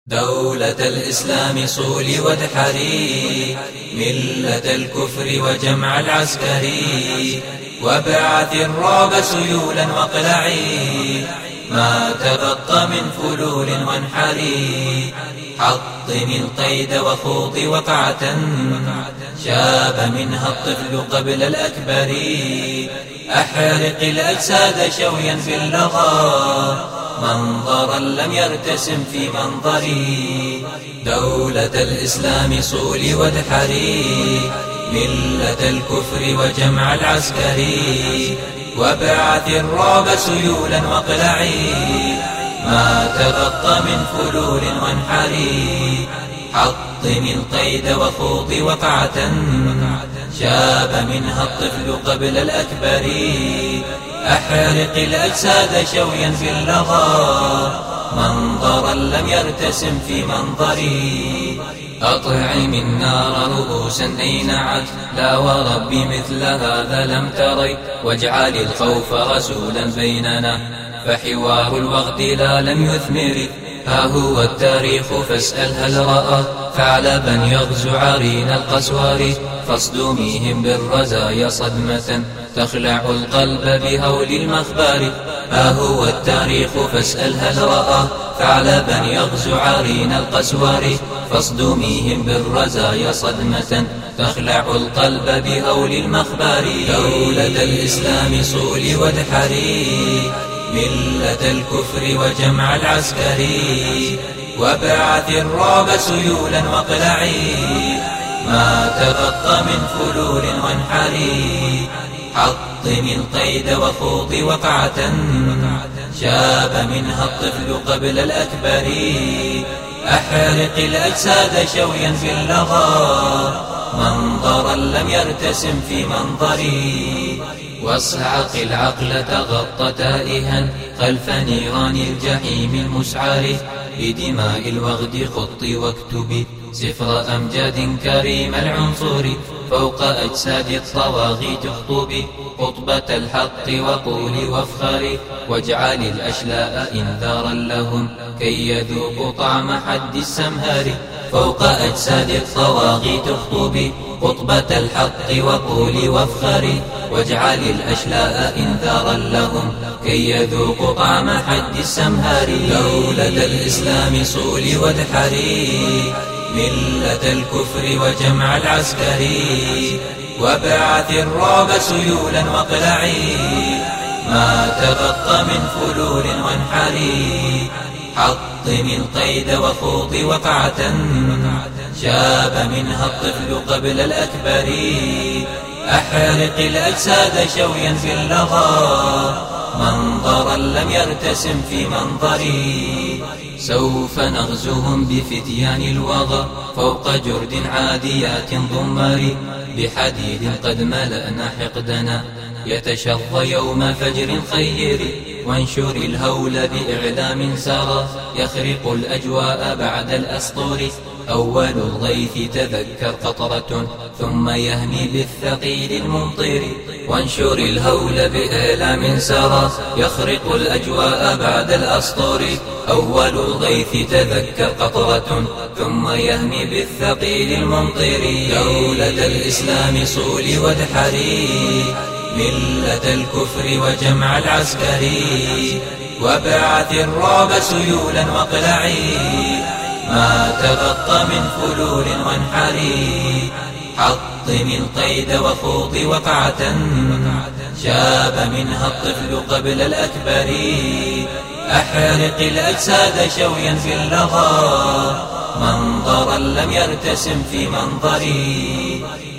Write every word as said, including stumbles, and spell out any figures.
دولة الإسلام صولي وادحري ملة الكفر وجمع العسكري، وابعث الرعب سيولا واقلعي ما تبقى من فلول وانحري. حطم القيد وخوض وقعة شاب منها الطفل قبل الأكبر. أحرق الأجساد شويا في اللظى منظرا لم يرتسم في منظري. دولة الإسلام صولي وادحري ملة الكفر وجمع العسكري، وابعث الرعب سيولا واقلعي ما تبقى من فلول وانحري. حطم القيد وخوض وقعة شاب منها الطفل قبل الأكبر. أحرق الأجساد شويا في اللظى منظرا لم يرتسم في منظري. أطعم النار رؤوسا أينعت لا ورب مثل هذا لم تري، واجعل الخوف رسولا بيننا فحوار الوغد لا لم يثمر. ها هو التاريخ فاسأل هل رأى ثعلبا يغزو عرين القسور، فاصدميهم بالرزايا صدمة تخلع القلب بهول المخبار. ها هو التاريخ فاسأل هل رأى ثعلبا يغزو عرين القسور، فاصدميهم بالرزايا صدمة تخلع القلب بهول المخبار. دولة الإسلام صولي وادحري ملة الكفر وجمع العسكري، وابعث الرعب سيولا واقلعي ما تبقى من فلول وانحري. حطم القيد وخوض وقعة شاب منها الطفل قبل الأكبر. أحرق الأجساد شويا في اللظى منظرا لم يرتسم في منظري. واصعق العقل تغطى تائها خلف نيران الجحيم المسعر. بدماء الوغد خطي واكتبي سفر أمجاد كريم العنصر. فوق أجساد الطواغيت اخطبي خطبة الحق وقولي وافخري، واجعل الأشلاء إنذارا لهم كي يذوقوا طعم حد السمهار. فوق أجساد الطواغيت اخطبي خطبة الحق وقولي وافخري، واجعل الأشلاء إنذارا لهم كي يذوقوا طعم حد السمهار. دولة الإسلام صولي وادحري ملة الكفر وجمع العسكري، وابعث الرعب سيولا واقلعي ما تبقى من فلول وانحري. حطم القيد وخوض وقعة شاب منها الطفل قبل الأكبر. أحرق الأجساد شويا في اللظى منظرا لم يرتسم في منظري. دولة الإسلام صولي وادحري ملة الكفر وجمع العسكري، وابعث الرعب سيولا واقلعي ما تبقى من فلول وانحري. حطم القيد وخوض وقعة شاب منها الطفل قبل الأكبر. أحرق الأجساد شويا في اللظى منظرا لم يرتسم في منظري. سوف نغزوهم بفتيان الوغى فوق جرد عاديات ضمار. بحديد قد ملأنا حقدنا يتشظى يوم فجر خير. وانشر الهول بإعلام سرى يخرق الأجواء بعد الأسطور. أول الغيث تذكر قطرة ثم يهمي بالثقيل الممطر. وانشر الهول بإعلام سرى يخرق الأجواء بعد الأسطور. أول الغيث تذكر قطرة ثم يهمي بالثقيل الممطر. دولة الإسلام صولي وادحري ملة الكفر وجمع العسكري، وابعث الرعب سيولا واقلعي ما تبقى من فلول وانحري. حطم القيد وخوض وقعة شاب منها الطفل قبل الأكبر. أحرق الأجساد شويا في اللظى منظرا لم يرتسم في منظري.